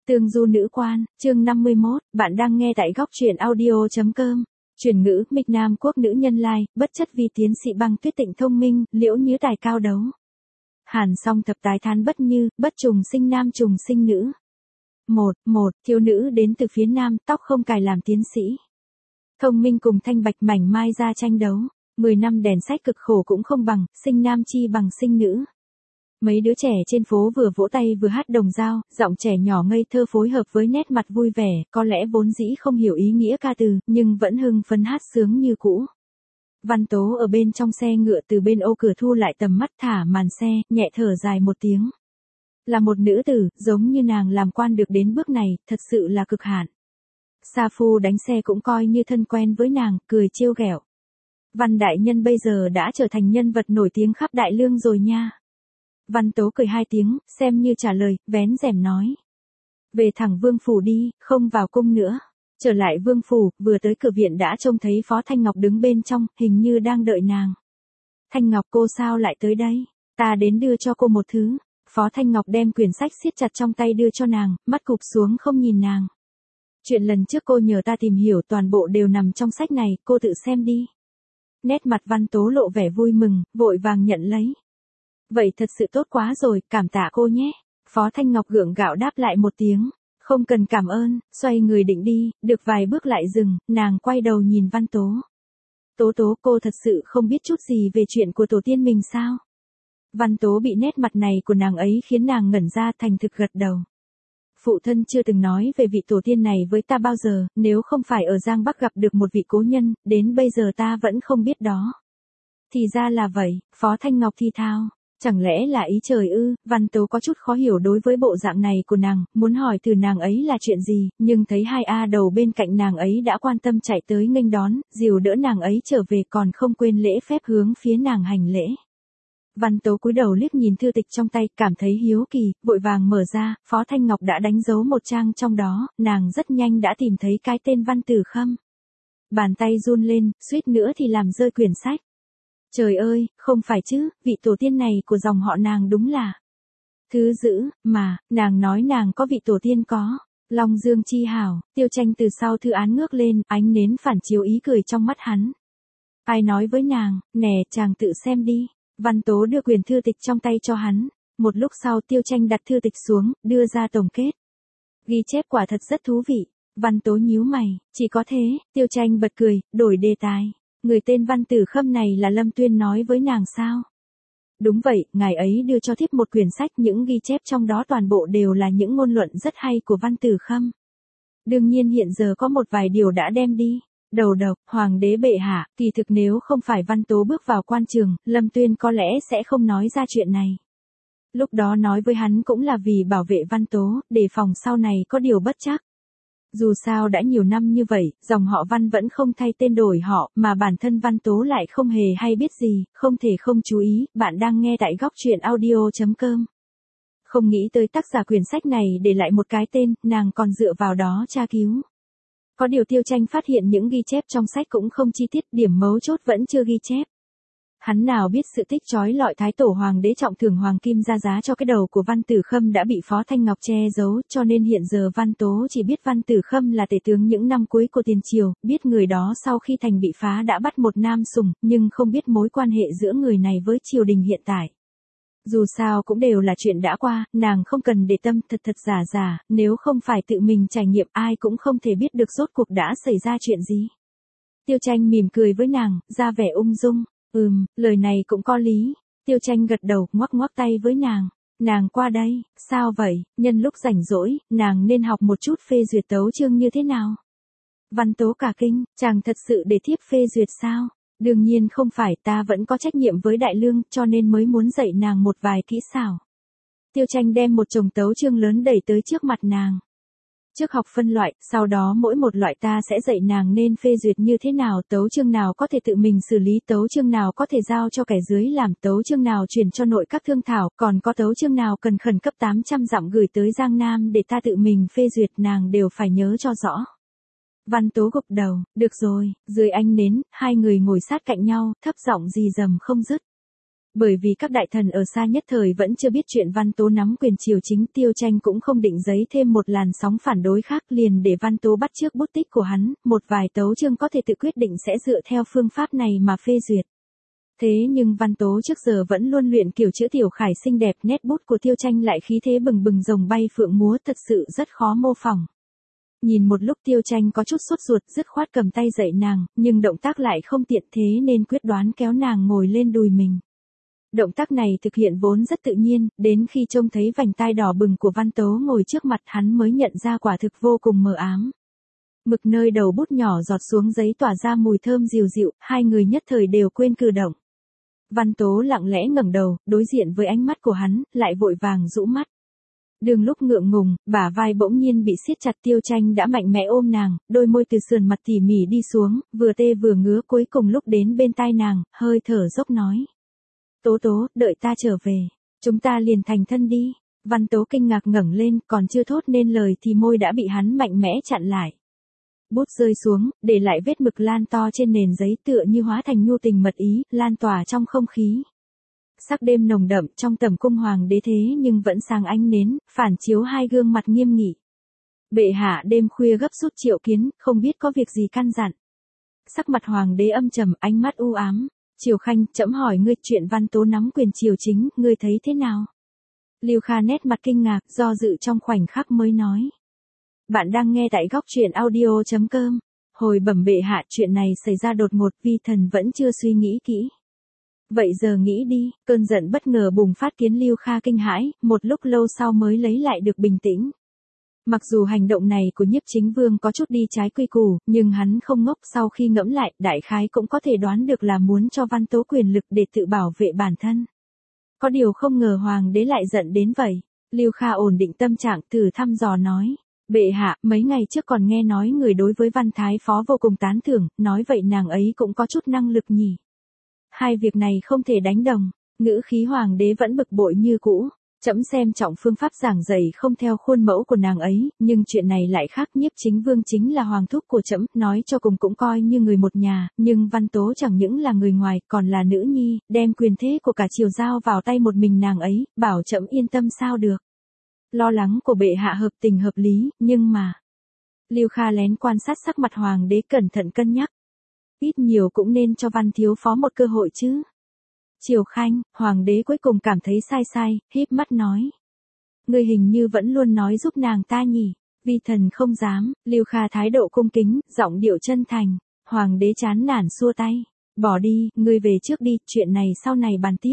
Tương du nữ quan, chương 51, bạn đang nghe tại góc truyện audio.com. Chuyển ngữ, Mịch Nam quốc nữ nhân lai, bất chất vì tiến sĩ Băng Tuyết Tịnh thông minh, liễu như tài cao đấu. Hàn song thập tái thán bất như, bất trùng sinh nam trùng sinh nữ. Một thiếu nữ đến từ phía nam, tóc không cài làm tiến sĩ. Thông minh cùng thanh bạch mảnh mai ra tranh đấu. 10 năm đèn sách cực khổ cũng không bằng, sinh nam chi bằng sinh nữ. Mấy đứa trẻ trên phố vừa vỗ tay vừa hát đồng dao, giọng trẻ nhỏ ngây thơ phối hợp với nét mặt vui vẻ, có lẽ vốn dĩ không hiểu ý nghĩa ca từ, nhưng vẫn hưng phấn hát sướng như cũ. Văn Tố ở bên trong xe ngựa từ bên ô cửa thu lại tầm mắt thả màn xe, nhẹ thở dài một tiếng. Là một nữ tử, giống như nàng làm quan được đến bước này, thật sự là cực hạn. Sa Phu đánh xe cũng coi như thân quen với nàng, cười trêu ghẹo. Văn đại nhân bây giờ đã trở thành nhân vật nổi tiếng khắp Đại Lương rồi nha. Văn Tố cười hai tiếng, xem như trả lời, vén rèm nói. Về thẳng vương phủ đi, không vào cung nữa. Trở lại vương phủ, vừa tới cửa viện đã trông thấy Phó Thanh Ngọc đứng bên trong, hình như đang đợi nàng. Thanh Ngọc cô sao lại tới đây? Ta đến đưa cho cô một thứ. Phó Thanh Ngọc đem quyển sách siết chặt trong tay đưa cho nàng, mắt cụp xuống không nhìn nàng. Chuyện lần trước cô nhờ ta tìm hiểu toàn bộ đều nằm trong sách này, cô tự xem đi. Nét mặt Văn Tố lộ vẻ vui mừng, vội vàng nhận lấy. Vậy thật sự tốt quá rồi, cảm tạ cô nhé. Phó Thanh Ngọc gượng gạo đáp lại một tiếng. Không cần cảm ơn, xoay người định đi, được vài bước lại dừng, nàng quay đầu nhìn Văn Tố. Tố cô thật sự không biết chút gì về chuyện của tổ tiên mình sao? Văn Tố bị nét mặt này của nàng ấy khiến nàng ngẩn ra thành thực gật đầu. Phụ thân chưa từng nói về vị tổ tiên này với ta bao giờ, nếu không phải ở Giang Bắc gặp được một vị cố nhân, đến bây giờ ta vẫn không biết đó. Thì ra là vậy, Phó Thanh Ngọc thi thao. Chẳng lẽ là ý trời ư? Văn Tố có chút khó hiểu đối với bộ dạng này của nàng, muốn hỏi từ nàng ấy là chuyện gì, nhưng thấy hai A đầu bên cạnh nàng ấy đã quan tâm chạy tới nghênh đón, dìu đỡ nàng ấy trở về còn không quên lễ phép hướng phía nàng hành lễ. Văn Tố cúi đầu liếc nhìn thư tịch trong tay, cảm thấy hiếu kỳ, vội vàng mở ra, Phó Thanh Ngọc đã đánh dấu một trang trong đó, nàng rất nhanh đã tìm thấy cái tên Văn Tử Khâm. Bàn tay run lên, suýt nữa thì làm rơi quyển sách. Trời ơi, không phải chứ, vị tổ tiên này của dòng họ nàng đúng là thứ dữ, mà, nàng nói nàng có vị tổ tiên có. Long Dương chi hảo, Tiêu Tranh từ sau thư án ngước lên, ánh nến phản chiếu ý cười trong mắt hắn. Ai nói với nàng, nè chàng tự xem đi. Văn Tố đưa quyển thư tịch trong tay cho hắn. Một lúc sau Tiêu Tranh đặt thư tịch xuống, đưa ra tổng kết. Ghi chép quả thật rất thú vị. Văn Tố nhíu mày, chỉ có thế, Tiêu Tranh bật cười, đổi đề tài. Người tên Văn Tử Khâm này là Lâm Tuyên nói với nàng sao? Đúng vậy, ngài ấy đưa cho thiếp một quyển sách, những ghi chép trong đó toàn bộ đều là những ngôn luận rất hay của Văn Tử Khâm. Đương nhiên hiện giờ có một vài điều đã đem đi. Đầu độc, hoàng đế bệ hạ, kỳ thực nếu không phải Văn Tố bước vào quan trường, Lâm Tuyên có lẽ sẽ không nói ra chuyện này. Lúc đó nói với hắn cũng là vì bảo vệ Văn Tố, đề phòng sau này có điều bất trắc. Dù sao đã nhiều năm như vậy, dòng họ Văn vẫn không thay tên đổi họ, mà bản thân Văn Tố lại không hề hay biết gì, không thể không chú ý, bạn đang nghe tại góc truyện audio.com. Không nghĩ tới tác giả quyển sách này để lại một cái tên, nàng còn dựa vào đó tra cứu. Có điều Tiêu Tranh phát hiện những ghi chép trong sách cũng không chi tiết, điểm mấu chốt vẫn chưa ghi chép. Hắn nào biết sự tích chói lọi Thái Tổ Hoàng đế trọng thưởng hoàng kim ra giá cho cái đầu của Văn Tử Khâm đã bị Phó Thanh Ngọc che giấu, cho nên hiện giờ Văn Tố chỉ biết Văn Tử Khâm là tể tướng những năm cuối của tiền triều, biết người đó sau khi thành bị phá đã bắt một nam sủng, nhưng không biết mối quan hệ giữa người này với triều đình hiện tại. Dù sao cũng đều là chuyện đã qua, nàng không cần để tâm thật giả, nếu không phải tự mình trải nghiệm ai cũng không thể biết được rốt cuộc đã xảy ra chuyện gì. Tiêu Tranh mỉm cười với nàng, ra vẻ ung dung. Lời này cũng có lý. Tiêu Tranh gật đầu, ngoắc tay với nàng. Nàng qua đây, sao vậy, nhân lúc rảnh rỗi, nàng nên học một chút phê duyệt tấu chương như thế nào? Văn Tố cả kinh, chàng thật sự để thiếp phê duyệt sao? Đương nhiên không phải, ta vẫn có trách nhiệm với Đại Lương, cho nên mới muốn dạy nàng một vài kỹ xảo. Tiêu Tranh đem một chồng tấu chương lớn đẩy tới trước mặt nàng. Trước học phân loại, sau đó mỗi một loại ta sẽ dạy nàng nên phê duyệt như thế nào, tấu chương nào có thể tự mình xử lý, tấu chương nào có thể giao cho kẻ dưới làm, tấu chương nào chuyển cho nội các thương thảo, còn có tấu chương nào cần khẩn cấp 800 dặm gửi tới Giang Nam để ta tự mình phê duyệt, nàng đều phải nhớ cho rõ. Văn Tố gục đầu, được rồi, dưới ánh nến, hai người ngồi sát cạnh nhau, thấp giọng rì rầm không dứt. Bởi vì các đại thần ở xa nhất thời vẫn chưa biết chuyện Văn Tố nắm quyền triều chính, Tiêu Tranh cũng không định giấy thêm một làn sóng phản đối khác, liền để Văn Tố bắt chước bút tích của hắn, một vài tấu chương có thể tự quyết định sẽ dựa theo phương pháp này mà phê duyệt. Thế nhưng Văn Tố trước giờ vẫn luôn luyện kiểu chữ tiểu khải xinh đẹp, nét bút của Tiêu Tranh lại khí thế bừng bừng rồng bay phượng múa, thật sự rất khó mô phỏng. Nhìn một lúc Tiêu Tranh có chút sốt ruột, dứt khoát cầm tay dậy nàng, nhưng động tác lại không tiện, thế nên quyết đoán kéo nàng ngồi lên đùi mình. Động tác này thực hiện vốn rất tự nhiên, đến khi trông thấy vành tai đỏ bừng của Văn Tố ngồi trước mặt hắn mới nhận ra quả thực vô cùng mờ ám. Mực nơi đầu bút nhỏ giọt xuống giấy tỏa ra mùi thơm dịu dịu, hai người nhất thời đều quên cử động. Văn Tố lặng lẽ ngẩng đầu, đối diện với ánh mắt của hắn, lại vội vàng rũ mắt. Đường lúc ngượng ngùng, bả vai bỗng nhiên bị siết chặt, Tiêu Tranh đã mạnh mẽ ôm nàng, đôi môi từ sườn mặt tỉ mỉ đi xuống, vừa tê vừa ngứa, cuối cùng lúc đến bên tai nàng, hơi thở dốc nói. Tố Tố, đợi ta trở về, chúng ta liền thành thân đi. Văn Tố kinh ngạc ngẩng lên, còn chưa thốt nên lời thì môi đã bị hắn mạnh mẽ chặn lại. Bút rơi xuống, để lại vết mực lan to trên nền giấy, tựa như hóa thành nhu tình mật ý, lan tỏa trong không khí. Sắc đêm nồng đậm, trong tầm cung hoàng đế thế nhưng vẫn sáng ánh nến, phản chiếu hai gương mặt nghiêm nghị. Bệ hạ đêm khuya gấp rút triệu kiến, không biết có việc gì căn dặn. Sắc mặt hoàng đế âm trầm, ánh mắt u ám. Triều Khanh, trẫm hỏi ngươi, chuyện Văn Tố nắm quyền triều chính, ngươi thấy thế nào? Lưu Kha nét mặt kinh ngạc, do dự trong khoảnh khắc mới nói. Bạn đang nghe tại góc truyện audio.com. Hồi bẩm bệ hạ, chuyện này xảy ra đột ngột, vi thần vẫn chưa suy nghĩ kỹ. Vậy giờ nghĩ đi, cơn giận bất ngờ bùng phát khiến Lưu Kha kinh hãi, một lúc lâu sau mới lấy lại được bình tĩnh. Mặc dù hành động này của Nhiếp Chính Vương có chút đi trái quy củ, nhưng hắn không ngốc, sau khi ngẫm lại, đại khái cũng có thể đoán được là muốn cho Văn Tố quyền lực để tự bảo vệ bản thân. Có điều không ngờ hoàng đế lại giận đến vậy. Lưu Kha ổn định tâm trạng, thử thăm dò nói. Bệ hạ, mấy ngày trước còn nghe nói người đối với Văn Thái Phó vô cùng tán thưởng, nói vậy nàng ấy cũng có chút năng lực nhỉ. Hai việc này không thể đánh đồng, ngữ khí hoàng đế vẫn bực bội như cũ. Trẫm xem trọng phương pháp giảng dạy không theo khuôn mẫu của nàng ấy, nhưng chuyện này lại khác, Nhiếp Chính Vương chính là hoàng thúc của trẫm, nói cho cùng cũng coi như người một nhà, nhưng Văn Tố chẳng những là người ngoài, còn là nữ nhi, đem quyền thế của cả triều giao vào tay một mình nàng ấy, bảo trẫm yên tâm sao được. Lo lắng của bệ hạ hợp tình hợp lý, nhưng mà... Lưu Kha lén quan sát sắc mặt hoàng đế, cẩn thận cân nhắc. Ít nhiều cũng nên cho Văn thiếu phó một cơ hội chứ. Triều Khanh, hoàng đế cuối cùng cảm thấy sai, híp mắt nói. Ngươi hình như vẫn luôn nói giúp nàng ta nhỉ, vi thần không dám. Lưu Kha thái độ cung kính, giọng điệu chân thành. Hoàng đế chán nản xua tay. Bỏ đi, ngươi về trước đi, chuyện này sau này bàn tiếp.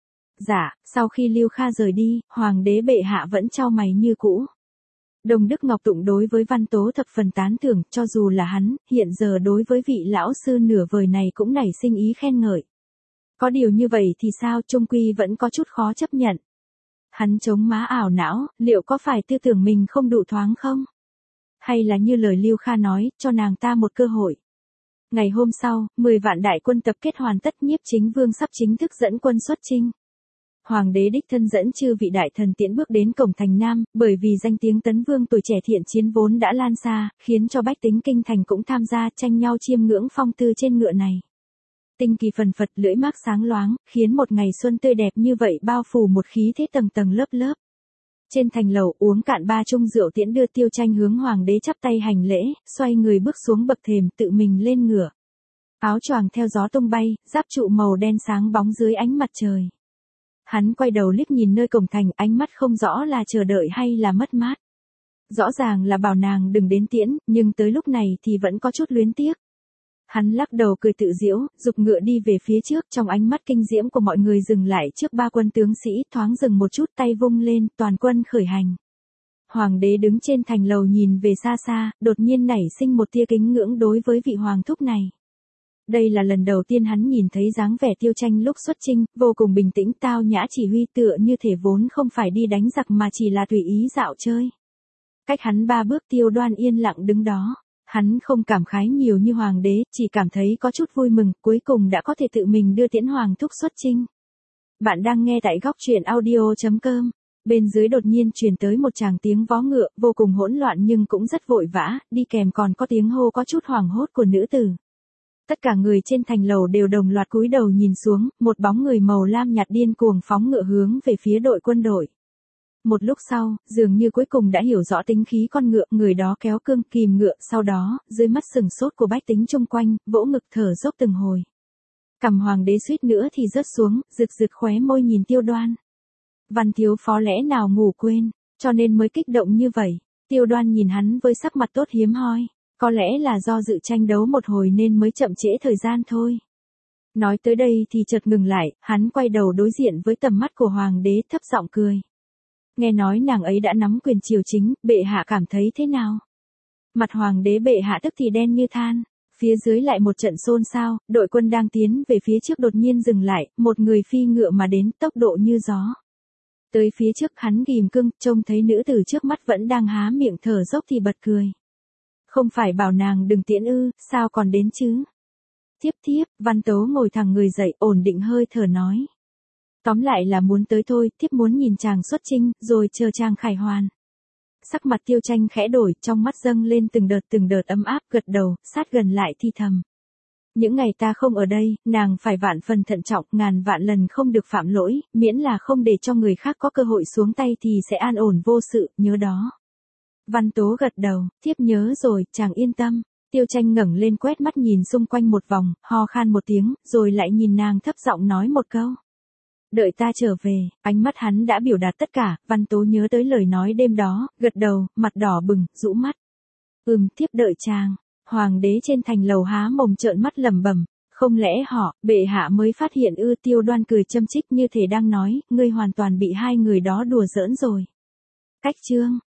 Dạ, sau khi Lưu Kha rời đi, hoàng đế bệ hạ vẫn chau mày như cũ. Đồng Đức Ngọc Tụng đối với Văn Tố thập phần tán thưởng, cho dù là hắn, hiện giờ đối với vị lão sư nửa vời này cũng nảy sinh ý khen ngợi. Có điều như vậy thì sao, chung quy vẫn có chút khó chấp nhận. Hắn chống má ảo não, liệu có phải tư tưởng mình không đủ thoáng không? Hay là như lời Lưu Kha nói, cho nàng ta một cơ hội. Ngày hôm sau, 10 vạn đại quân tập kết hoàn tất, Nhiếp Chính Vương sắp chính thức dẫn quân xuất chinh. Hoàng đế đích thân dẫn chư vị đại thần tiễn bước đến cổng thành Nam, bởi vì danh tiếng Tấn Vương tuổi trẻ thiện chiến vốn đã lan xa, khiến cho bách tính kinh thành cũng tham gia tranh nhau chiêm ngưỡng phong tư trên ngựa này. Tinh kỳ phần phật, lưỡi mác sáng loáng, khiến một ngày xuân tươi đẹp như vậy bao phủ một khí thế tầng tầng lớp lớp. Trên thành lầu, uống cạn 3 chung rượu tiễn đưa, Tiêu Tranh hướng hoàng đế chắp tay hành lễ, xoay người bước xuống bậc thềm, tự mình lên ngựa. Áo choàng theo gió tung bay, giáp trụ màu đen sáng bóng dưới ánh mặt trời. Hắn quay đầu liếc nhìn nơi cổng thành, ánh mắt không rõ là chờ đợi hay là mất mát. Rõ ràng là bảo nàng đừng đến tiễn, nhưng tới lúc này thì vẫn có chút luyến tiếc. Hắn lắc đầu cười tự giễu, giục ngựa đi về phía trước, trong ánh mắt kinh diễm của mọi người dừng lại trước 3 quân tướng sĩ, thoáng dừng một chút, tay vung lên, toàn quân khởi hành. Hoàng đế đứng trên thành lầu nhìn về xa xa, đột nhiên nảy sinh một tia kính ngưỡng đối với vị hoàng thúc này. Đây là lần đầu tiên hắn nhìn thấy dáng vẻ Tiêu Tranh lúc xuất chinh, vô cùng bình tĩnh tao nhã, chỉ huy tựa như thể vốn không phải đi đánh giặc mà chỉ là tùy ý dạo chơi. Cách hắn 3 bước, Tiêu Đoan yên lặng đứng đó. Hắn không cảm khái nhiều như hoàng đế, chỉ cảm thấy có chút vui mừng, cuối cùng đã có thể tự mình đưa tiễn hoàng thúc xuất chinh. Bạn đang nghe tại góc truyện audio.com. Bên dưới đột nhiên truyền tới một tràng tiếng vó ngựa, vô cùng hỗn loạn nhưng cũng rất vội vã, đi kèm còn có tiếng hô có chút hoảng hốt của nữ tử. Tất cả người trên thành lầu đều đồng loạt cúi đầu nhìn xuống, một bóng người màu lam nhạt điên cuồng phóng ngựa hướng về phía đội quân đội. Một lúc sau, dường như cuối cùng đã hiểu rõ tính khí con ngựa, người đó kéo cương kìm ngựa, sau đó, dưới mắt sừng sốt của bách tính chung quanh, vỗ ngực thở dốc từng hồi. Cằm hoàng đế suýt nữa thì rớt xuống, rực rực khóe môi nhìn Tiêu Đoan. Văn thiếu phó lẽ nào ngủ quên, cho nên mới kích động như vậy. Tiêu Đoan nhìn hắn với sắc mặt tốt hiếm hoi, có lẽ là do dự tranh đấu một hồi nên mới chậm trễ thời gian thôi. Nói tới đây thì chợt ngừng lại, hắn quay đầu đối diện với tầm mắt của hoàng đế thấp giọng cười. Nghe nói nàng ấy đã nắm quyền triều chính, bệ hạ cảm thấy thế nào? Mặt hoàng đế bệ hạ tức thì đen như than. Phía dưới lại một trận xôn xao, đội quân đang tiến về phía trước đột nhiên dừng lại, một người phi ngựa mà đến, tốc độ như gió. Tới phía trước hắn ghim cưng, trông thấy nữ tử trước mắt vẫn đang há miệng thở dốc thì bật cười. Không phải bảo nàng đừng tiễn ư, sao còn đến chứ? Thiếp, Văn Tố ngồi thẳng người dậy, ổn định hơi thở nói. Tóm lại là muốn tới thôi, thiếp muốn nhìn chàng xuất chinh, rồi chờ chàng khải hoàn. Sắc mặt Tiêu Tranh khẽ đổi, trong mắt dâng lên từng đợt ấm áp, gật đầu, sát gần lại thi thầm. Những ngày ta không ở đây, nàng phải vạn phần thận trọng, ngàn vạn lần không được phạm lỗi, miễn là không để cho người khác có cơ hội xuống tay thì sẽ an ổn vô sự, nhớ đó. Văn Tố gật đầu, thiếp nhớ rồi, chàng yên tâm. Tiêu Tranh ngẩng lên quét mắt nhìn xung quanh một vòng, ho khan một tiếng, rồi lại nhìn nàng thấp giọng nói một câu. Đợi ta trở về, ánh mắt hắn đã biểu đạt tất cả, Văn Tố nhớ tới lời nói đêm đó, gật đầu, mặt đỏ bừng, rũ mắt. Thiếp đợi chàng. Hoàng đế trên thành lầu há mồm trợn mắt lẩm bẩm, không lẽ họ, bệ hạ mới phát hiện ư? Tiêu Đoan cười châm chích như thể đang nói, ngươi hoàn toàn bị hai người đó đùa giỡn rồi. Cách chương